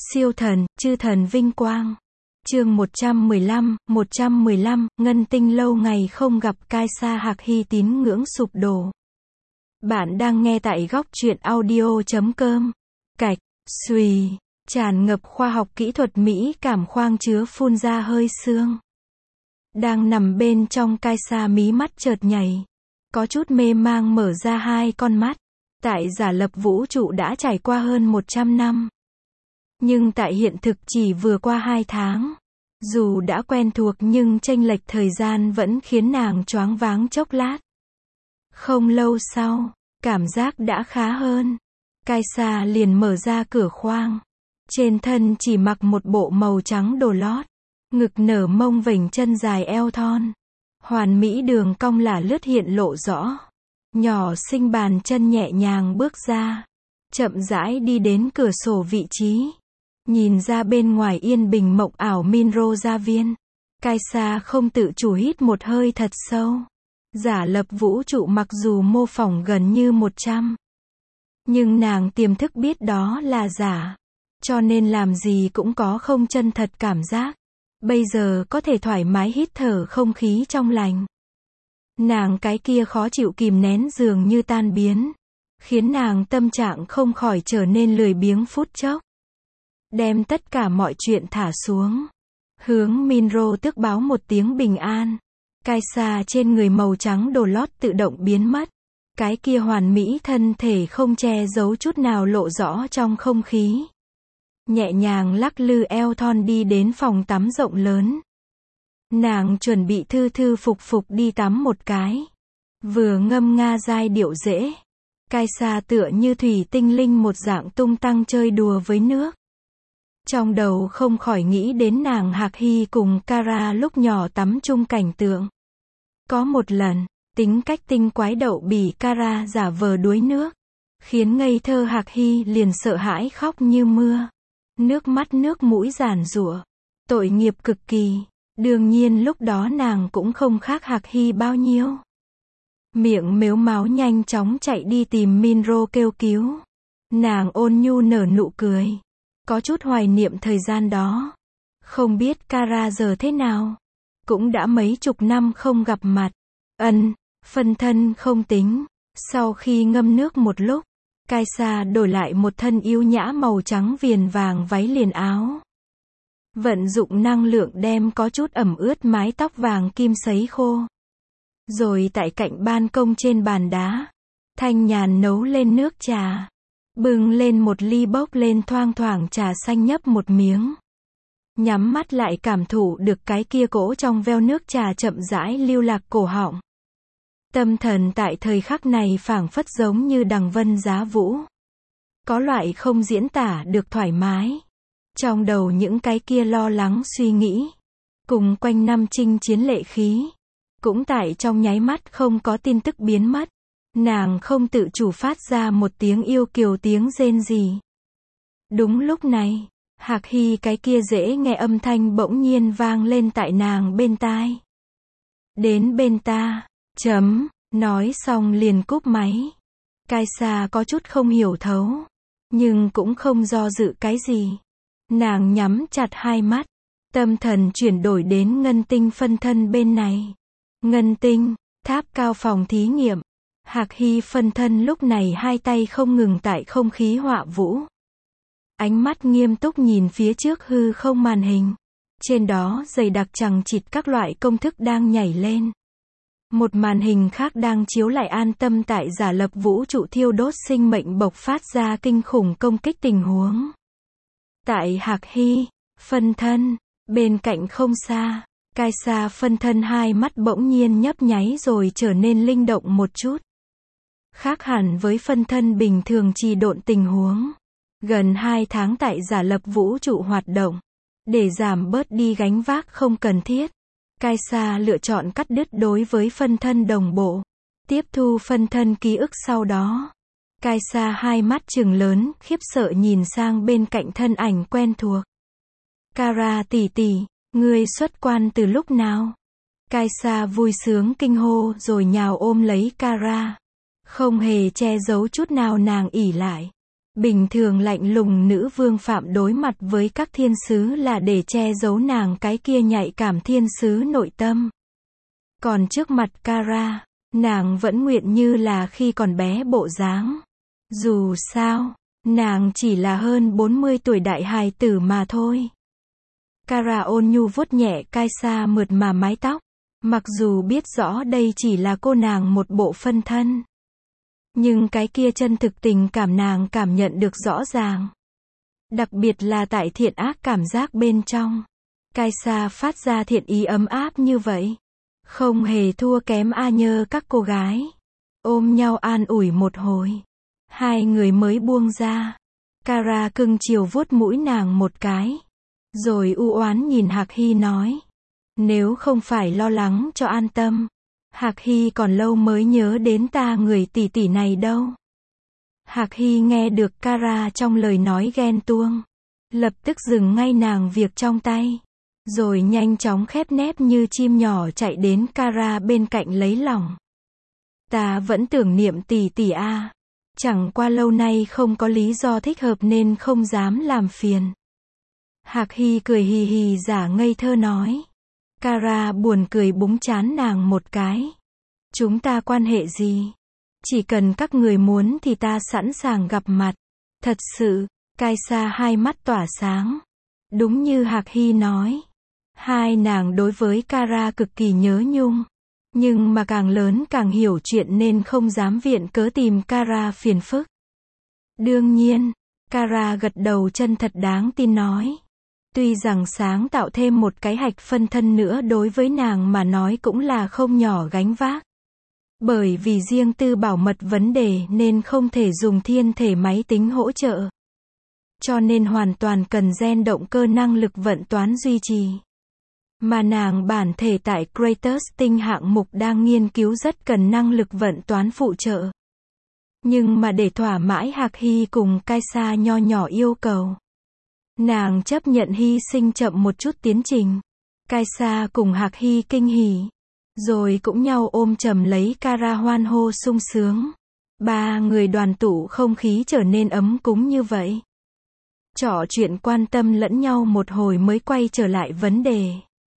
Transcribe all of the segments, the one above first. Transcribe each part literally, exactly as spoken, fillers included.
Siêu thần, chư thần vinh quang. Chương một trăm mười lăm, một trăm mười lăm, Ngân Tinh lâu ngày không gặp Kaisa Hạc Hy tín ngưỡng sụp đổ. Bạn đang nghe tại góc truyện audio chấm com. Cạch, xùy, tràn ngập khoa học kỹ thuật mỹ cảm khoang chứa phun ra hơi xương. Đang nằm bên trong Kaisa mí mắt chợt nhảy. Có chút mê mang mở ra hai con mắt. Tại giả lập vũ trụ đã trải qua hơn một trăm năm. Nhưng tại hiện thực chỉ vừa qua hai tháng. Dù đã quen thuộc nhưng chênh lệch thời gian vẫn khiến nàng choáng váng chốc lát. Không lâu sau, cảm giác đã khá hơn. Kaisa liền mở ra cửa khoang. Trên thân chỉ mặc một bộ màu trắng đồ lót. Ngực nở mông vểnh chân dài eo thon. Hoàn mỹ đường cong lả lướt hiện lộ rõ. Nhỏ xinh bàn chân nhẹ nhàng bước ra. Chậm rãi đi đến cửa sổ vị trí. Nhìn ra bên ngoài yên bình mộng ảo Minro gia viên. Kaisa không tự chủ hít một hơi thật sâu. Giả lập vũ trụ mặc dù mô phỏng gần như một trăm. Nhưng nàng tiềm thức biết đó là giả. Cho nên làm gì cũng có không chân thật cảm giác. Bây giờ có thể thoải mái hít thở không khí trong lành. Nàng cái kia khó chịu kìm nén dường như tan biến. Khiến nàng tâm trạng không khỏi trở nên lười biếng phút chốc. Đem tất cả mọi chuyện thả xuống. Hướng Minro tước báo một tiếng bình an. Kaisa trên người màu trắng đồ lót tự động biến mất. Cái kia hoàn mỹ thân thể không che giấu chút nào lộ rõ trong không khí. Nhẹ nhàng lắc lư eo thon đi đến phòng tắm rộng lớn. Nàng chuẩn bị thư thư phục phục đi tắm một cái. Vừa ngâm nga giai điệu dễ. Kaisa tựa như thủy tinh linh một dạng tung tăng chơi đùa với nước. Trong đầu không khỏi nghĩ đến nàng Hạc Hy cùng Kara lúc nhỏ tắm chung cảnh tượng. Có một lần, tính cách tinh quái đậu bỉ Kara giả vờ đuối nước. Khiến ngây thơ Hạc Hy liền sợ hãi khóc như mưa. Nước mắt nước mũi giàn giụa. Tội nghiệp cực kỳ. Đương nhiên lúc đó nàng cũng không khác Hạc Hy bao nhiêu. Miệng mếu máo nhanh chóng chạy đi tìm Minro kêu cứu. Nàng ôn nhu nở nụ cười. Có chút hoài niệm thời gian đó. Không biết Kara giờ thế nào. Cũng đã mấy chục năm không gặp mặt. Ân, phân thân không tính. Sau khi ngâm nước một lúc, Kaisa đổi lại một thân yêu nhã màu trắng viền vàng váy liền áo. Vận dụng năng lượng đem có chút ẩm ướt mái tóc vàng kim sấy khô. Rồi tại cạnh ban công trên bàn đá, thanh nhàn nấu lên nước trà. Bưng lên một ly bốc lên thoang thoảng trà xanh nhấp một miếng. Nhắm mắt lại cảm thụ được cái kia cỗ trong veo nước trà chậm rãi lưu lạc cổ họng. Tâm thần tại thời khắc này phảng phất giống như đằng vân giá vũ. Có loại không diễn tả được thoải mái. Trong đầu những cái kia lo lắng suy nghĩ. Cùng quanh năm chinh chiến lệ khí. Cũng tại trong nháy mắt không có tin tức biến mất. Nàng không tự chủ phát ra một tiếng yêu kiều tiếng rên rỉ. Đúng lúc này, Hạc Hy cái kia dễ nghe âm thanh bỗng nhiên vang lên tại nàng bên tai. Đến bên ta, chấm, nói xong liền cúp máy. Kaisa có chút không hiểu thấu, nhưng cũng không do dự cái gì. Nàng nhắm chặt hai mắt, tâm thần chuyển đổi đến Ngân Tinh phân thân bên này. Ngân Tinh, tháp cao phòng thí nghiệm. Hạc Hy phân thân lúc này hai tay không ngừng tại không khí họa vũ. Ánh mắt nghiêm túc nhìn phía trước hư không màn hình. Trên đó dày đặc chằng chịt các loại công thức đang nhảy lên. Một màn hình khác đang chiếu lại an tâm tại giả lập vũ trụ thiêu đốt sinh mệnh bộc phát ra kinh khủng công kích tình huống. Tại Hạc Hy, phân thân, bên cạnh không xa, Kaisa phân thân hai mắt bỗng nhiên nhấp nháy rồi trở nên linh động một chút. Khác hẳn với phân thân bình thường trì độn tình huống. Gần hai tháng tại giả lập vũ trụ hoạt động. Để giảm bớt đi gánh vác không cần thiết. Kaisa lựa chọn cắt đứt đối với phân thân đồng bộ. Tiếp thu phân thân ký ức sau đó. Kaisa hai mắt trừng lớn, khiếp sợ nhìn sang bên cạnh thân ảnh quen thuộc. Kara tỷ tỷ, ngươi xuất quan từ lúc nào? Kaisa vui sướng kinh hô rồi nhào ôm lấy Kara. Không hề che giấu chút nào nàng ỉ lại. Bình thường lạnh lùng nữ vương phạm đối mặt với các thiên sứ là để che giấu nàng cái kia nhạy cảm thiên sứ nội tâm. Còn trước mặt Kara, nàng vẫn nguyện như là khi còn bé bộ dáng. Dù sao, nàng chỉ là hơn bốn mươi tuổi đại hài tử mà thôi. Kara ôn nhu vuốt nhẹ Kajsa mượt mà mái tóc, mặc dù biết rõ đây chỉ là cô nàng một bộ phân thân. Nhưng cái kia chân thực tình cảm nàng cảm nhận được rõ ràng. Đặc biệt là tại thiện ác cảm giác bên trong. Kajsa phát ra thiện ý ấm áp như vậy. Không hề thua kém A Nhơ các cô gái. Ôm nhau an ủi một hồi. Hai người mới buông ra. Kara cưng chiều vuốt mũi nàng một cái. Rồi u oán nhìn Hạc Hy nói. Nếu không phải lo lắng cho an tâm. Hạc Hy còn lâu mới nhớ đến ta người tỷ tỷ này đâu. Hạc Hy nghe được Kara trong lời nói ghen tuông. Lập tức dừng ngay nàng việc trong tay. Rồi nhanh chóng khép nép như chim nhỏ chạy đến Kara bên cạnh lấy lòng. Ta vẫn tưởng niệm tỷ tỷ a. Chẳng qua lâu nay không có lý do thích hợp nên không dám làm phiền. Hạc Hy cười hì hì giả ngây thơ nói. Kara buồn cười búng trán nàng một cái. Chúng ta quan hệ gì? Chỉ cần các người muốn thì ta sẵn sàng gặp mặt. Thật sự, Kajsa hai mắt tỏa sáng. Đúng như Hạc Hy nói. Hai nàng đối với Kara cực kỳ nhớ nhung. Nhưng mà càng lớn càng hiểu chuyện nên không dám viện cớ tìm Kara phiền phức. Đương nhiên, Kara gật đầu chân thật đáng tin nói. Tuy rằng sáng tạo thêm một cái hạch phân thân nữa đối với nàng mà nói cũng là không nhỏ gánh vác. Bởi vì riêng tư bảo mật vấn đề nên không thể dùng thiên thể máy tính hỗ trợ. Cho nên hoàn toàn cần gen động cơ năng lực vận toán duy trì. Mà nàng bản thể tại Kratos tinh hạng mục đang nghiên cứu rất cần năng lực vận toán phụ trợ. Nhưng mà để thỏa mãi Hạc Hy cùng Kajsa nho nhỏ yêu cầu. Nàng chấp nhận hy sinh chậm một chút tiến trình. Kajsa cùng Hạc Hy kinh hỉ. Rồi cũng nhau ôm chầm lấy Kara hoan hô sung sướng. Ba người đoàn tụ không khí trở nên ấm cúng như vậy. Trò chuyện quan tâm lẫn nhau một hồi mới quay trở lại vấn đề.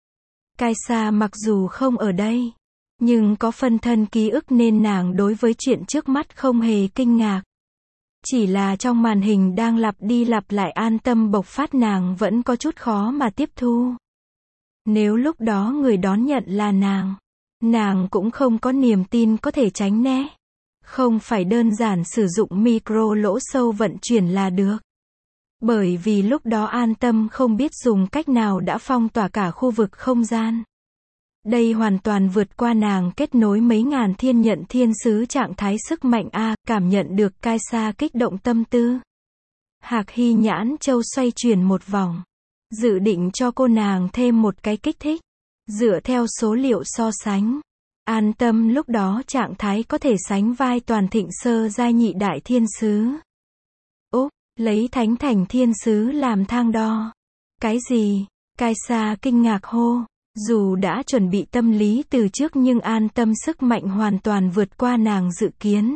Kajsa mặc dù không ở đây, nhưng có phân thân ký ức nên nàng đối với chuyện trước mắt không hề kinh ngạc. Chỉ là trong màn hình đang lặp đi lặp lại an tâm bộc phát nàng vẫn có chút khó mà tiếp thu. Nếu lúc đó người đón nhận là nàng, nàng cũng không có niềm tin có thể tránh né. Không phải đơn giản sử dụng micro lỗ sâu vận chuyển là được. Bởi vì lúc đó an tâm không biết dùng cách nào đã phong tỏa cả khu vực không gian. Đây hoàn toàn vượt qua nàng kết nối mấy ngàn thiên nhận thiên sứ trạng thái sức mạnh A, cảm nhận được Kajsa kích động tâm tư. Hạc Hy nhãn châu xoay chuyển một vòng. Dự định cho cô nàng thêm một cái kích thích. Dựa theo số liệu so sánh. An tâm lúc đó trạng thái có thể sánh vai toàn thịnh sơ giai nhị đại thiên sứ. Úp, lấy thánh thành thiên sứ làm thang đo. Cái gì? Kajsa kinh ngạc hô. Dù đã chuẩn bị tâm lý từ trước nhưng an tâm sức mạnh hoàn toàn vượt qua nàng dự kiến.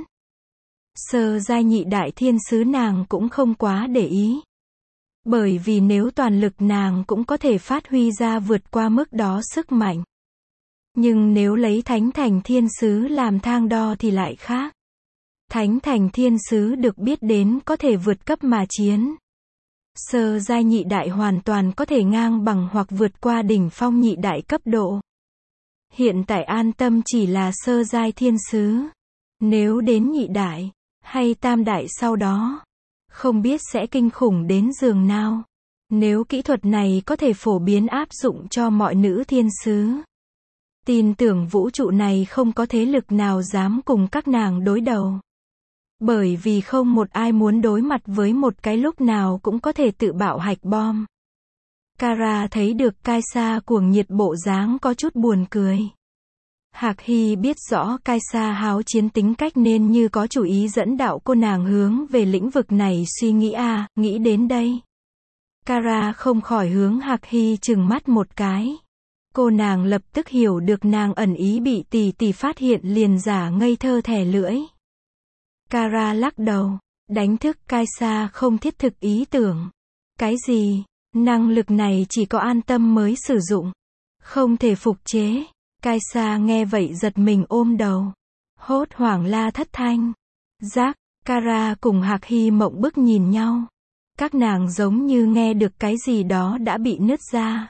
Sơ giai nhị đại thiên sứ nàng cũng không quá để ý. Bởi vì nếu toàn lực nàng cũng có thể phát huy ra vượt qua mức đó sức mạnh. Nhưng nếu lấy thánh thành thiên sứ làm thang đo thì lại khác. Thánh thành thiên sứ được biết đến có thể vượt cấp mà chiến. Sơ giai nhị đại hoàn toàn có thể ngang bằng hoặc vượt qua đỉnh phong nhị đại cấp độ. Hiện tại an tâm chỉ là sơ giai thiên sứ. Nếu đến nhị đại, hay tam đại sau đó, không biết sẽ kinh khủng đến giường nào. Nếu kỹ thuật này có thể phổ biến áp dụng cho mọi nữ thiên sứ. Tin tưởng vũ trụ này không có thế lực nào dám cùng các nàng đối đầu. Bởi vì không một ai muốn đối mặt với một cái lúc nào cũng có thể tự bạo hạch bom. Kara thấy được Kajsa cuồng nhiệt bộ dáng có chút buồn cười. Hạc Hy biết rõ Kajsa háo chiến tính cách nên như có chủ ý dẫn đạo cô nàng hướng về lĩnh vực này suy nghĩ à, nghĩ đến đây. Kara không khỏi hướng Hạc Hy trừng mắt một cái. Cô nàng lập tức hiểu được nàng ẩn ý bị tỷ tỷ phát hiện liền giả ngây thơ thẻ lưỡi. Kara lắc đầu, Đánh thức Kaisa không thiết thực ý tưởng. Cái gì? Năng lực này chỉ có An Tâm mới sử dụng. Không thể phục chế. Kaisa nghe vậy giật mình ôm đầu. Hốt hoảng la thất thanh. Jack, Kara cùng Hạc Hy mộng bức nhìn nhau. Các nàng giống như nghe được cái gì đó đã bị nứt ra.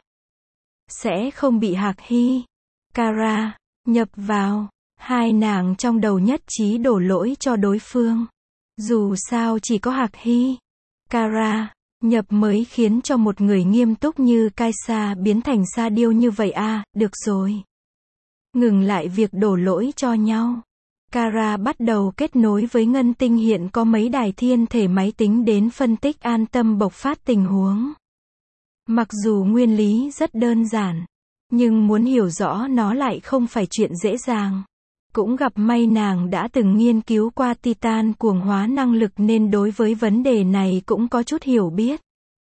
Sẽ không bị Hạc Hy, Kara nhập vào. Hai nàng trong đầu nhất trí đổ lỗi cho đối phương. Dù sao chỉ có Hạc Hy, Kara nhập mới khiến cho một người nghiêm túc như Kaisa biến thành sa điêu như vậy à, được rồi. Ngừng lại việc đổ lỗi cho nhau. Kara bắt đầu kết nối với Ngân Tinh hiện có mấy đài thiên thể máy tính đến phân tích An Tâm bộc phát tình huống. Mặc dù nguyên lý rất đơn giản, nhưng muốn hiểu rõ nó lại không phải chuyện dễ dàng. Cũng gặp may nàng đã từng nghiên cứu qua Titan cuồng hóa năng lực nên đối với vấn đề này cũng có chút hiểu biết.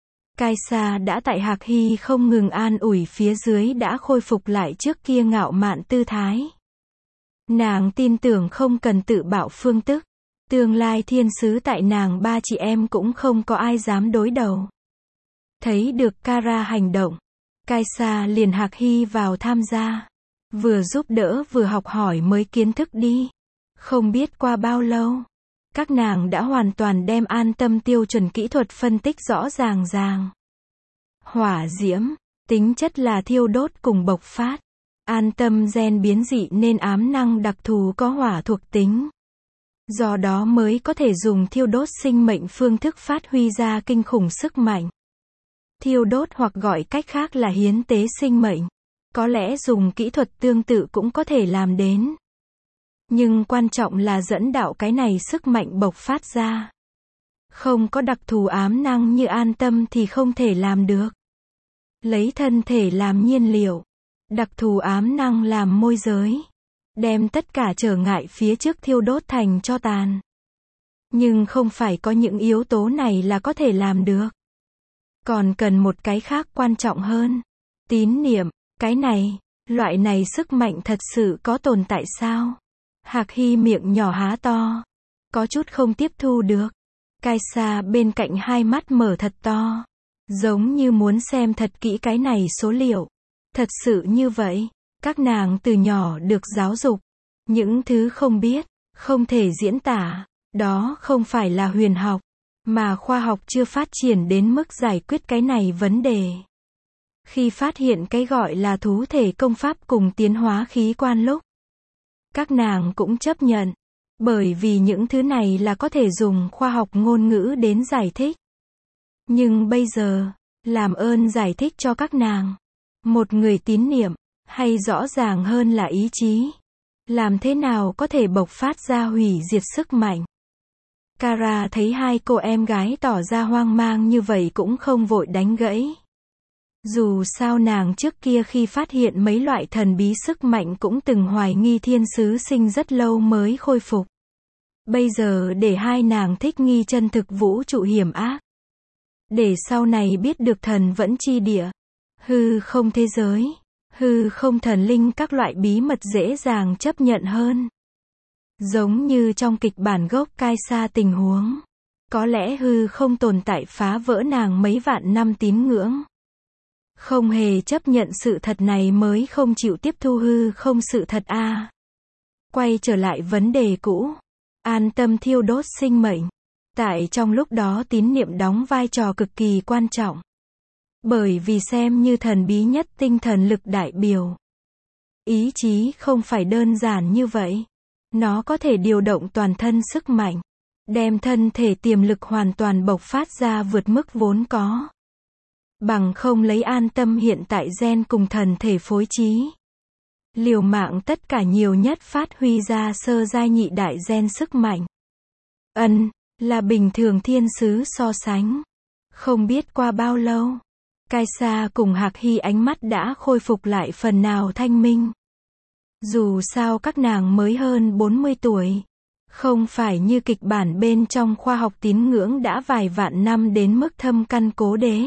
Kaisa đã tại Hạc Hy không ngừng an ủi phía dưới đã khôi phục lại trước kia ngạo mạn tư thái. Nàng tin tưởng không cần tự bạo phương tức. Tương lai thiên sứ tại nàng ba chị em cũng không có ai dám đối đầu. Thấy được Kara hành động, Kaisa liền Hạc Hy vào tham gia. Vừa giúp đỡ vừa học hỏi mới kiến thức đi. Không biết qua bao lâu, các nàng đã hoàn toàn đem An Tâm tiêu chuẩn kỹ thuật phân tích rõ ràng ràng. Hỏa diễm, tính chất là thiêu đốt cùng bộc phát. An Tâm gen biến dị nên ám năng đặc thù có hỏa thuộc tính. Do đó mới có thể dùng thiêu đốt sinh mệnh phương thức phát huy ra kinh khủng sức mạnh. Thiêu đốt hoặc gọi cách khác là hiến tế sinh mệnh. Có lẽ dùng kỹ thuật tương tự cũng có thể làm đến. Nhưng quan trọng là dẫn đạo cái này sức mạnh bộc phát ra. Không có đặc thù ám năng như An Tâm thì không thể làm được. Lấy thân thể làm nhiên liệu. Đặc thù ám năng làm môi giới. Đem tất cả trở ngại phía trước thiêu đốt thành tro tàn. Nhưng không phải có những yếu tố này là có thể làm được. Còn cần một cái khác quan trọng hơn. Tín niệm. Cái này, loại này sức mạnh thật sự có tồn tại sao? Hạc Hy miệng nhỏ há to. Có chút không tiếp thu được. Kaisa bên cạnh hai mắt mở thật to. Giống như muốn xem thật kỹ cái này số liệu. Thật sự như vậy. Các nàng từ nhỏ được giáo dục. Những thứ không biết, không thể diễn tả. Đó không phải là huyền học. Mà khoa học chưa phát triển đến mức giải quyết cái này vấn đề. Khi phát hiện cái gọi là thú thể công pháp cùng tiến hóa khí quan lúc, các nàng cũng chấp nhận. Bởi vì những thứ này là có thể dùng khoa học ngôn ngữ đến giải thích. Nhưng bây giờ, làm ơn giải thích cho các nàng. Một người tín niệm, hay rõ ràng hơn là ý chí. Làm thế nào có thể bộc phát ra hủy diệt sức mạnh? Kara thấy hai cô em gái tỏ ra hoang mang như vậy cũng không vội đánh gãy. Dù sao nàng trước kia khi phát hiện mấy loại thần bí sức mạnh cũng từng hoài nghi thiên sứ sinh rất lâu mới khôi phục. Bây giờ để hai nàng thích nghi chân thực vũ trụ hiểm ác. Để sau này biết được thần vẫn chi địa, hư không thế giới, hư không thần linh các loại bí mật dễ dàng chấp nhận hơn. Giống như trong kịch bản gốc Kaisa tình huống. Có lẽ hư không tồn tại phá vỡ nàng mấy vạn năm tín ngưỡng. Không hề chấp nhận sự thật này mới không chịu tiếp thu hư không sự thật a. À. Quay trở lại vấn đề cũ. An Tâm thiêu đốt sinh mệnh. Tại trong lúc đó tín niệm đóng vai trò cực kỳ quan trọng. Bởi vì xem như thần bí nhất tinh thần lực đại biểu. Ý chí không phải đơn giản như vậy. Nó có thể điều động toàn thân sức mạnh. Đem thân thể tiềm lực hoàn toàn bộc phát ra vượt mức vốn có. Bằng không lấy An Tâm hiện tại gen cùng thần thể phối trí. Liều mạng tất cả nhiều nhất phát huy ra sơ giai nhị đại gen sức mạnh. Ân, là bình thường thiên sứ so sánh. Không biết qua bao lâu, Kaisa cùng Hạc Hy ánh mắt đã khôi phục lại phần nào thanh minh. Dù sao các nàng mới hơn bốn mươi tuổi. Không phải như kịch bản bên trong khoa học tín ngưỡng đã vài vạn năm đến mức thâm căn cố đế.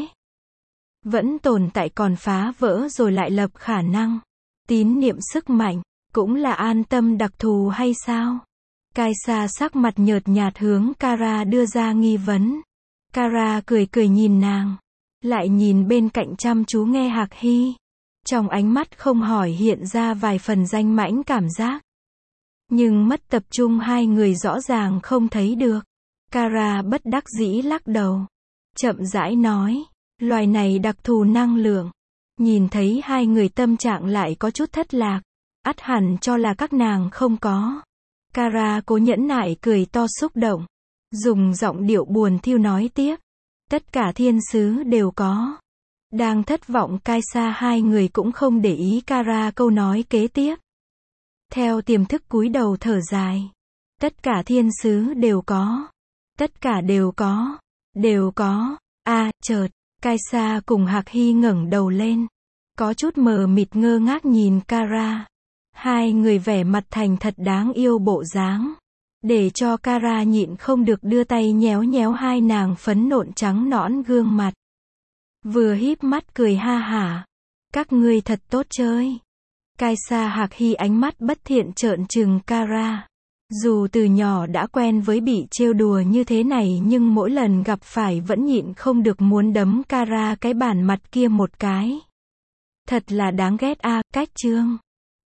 Vẫn tồn tại còn phá vỡ rồi lại lập khả năng. Tín niệm sức mạnh, cũng là An Tâm đặc thù hay sao? Kaisa sắc mặt nhợt nhạt hướng Kara đưa ra nghi vấn. Kara cười cười nhìn nàng. Lại nhìn bên cạnh chăm chú nghe Hạc Hy. Trong ánh mắt không hỏi hiện ra vài phần danh mãnh cảm giác. Nhưng mất tập trung hai người rõ ràng không thấy được. Kara bất đắc dĩ lắc đầu. Chậm rãi nói. Loài này đặc thù năng lượng. Nhìn thấy hai người tâm trạng lại có chút thất lạc. Ắt hẳn cho là các nàng không có. Kara cố nhẫn nại cười to xúc động. Dùng giọng điệu buồn thiêu nói tiếp. Tất cả thiên sứ đều có. Đang thất vọng Kaisa hai người cũng không để ý Kara câu nói kế tiếp. Theo tiềm thức cúi đầu thở dài. Tất cả thiên sứ đều có. Tất cả đều có. Đều có. A, à, chợt, Kaisa cùng Hạc Hy ngẩng đầu lên. Có chút mờ mịt ngơ ngác nhìn Kara. Hai người vẻ mặt thành thật đáng yêu bộ dáng. Để cho Kara nhịn không được đưa tay nhéo nhéo hai nàng phấn nộn trắng nõn gương mặt. Vừa híp mắt cười ha hả. Các ngươi thật tốt chơi. Kaisa Hạc Hy ánh mắt bất thiện trợn trừng Kara. Dù từ nhỏ đã quen với bị trêu đùa như thế này nhưng mỗi lần gặp phải vẫn nhịn không được muốn đấm Kara cái bản mặt kia một cái. Thật là đáng ghét a, cách chương.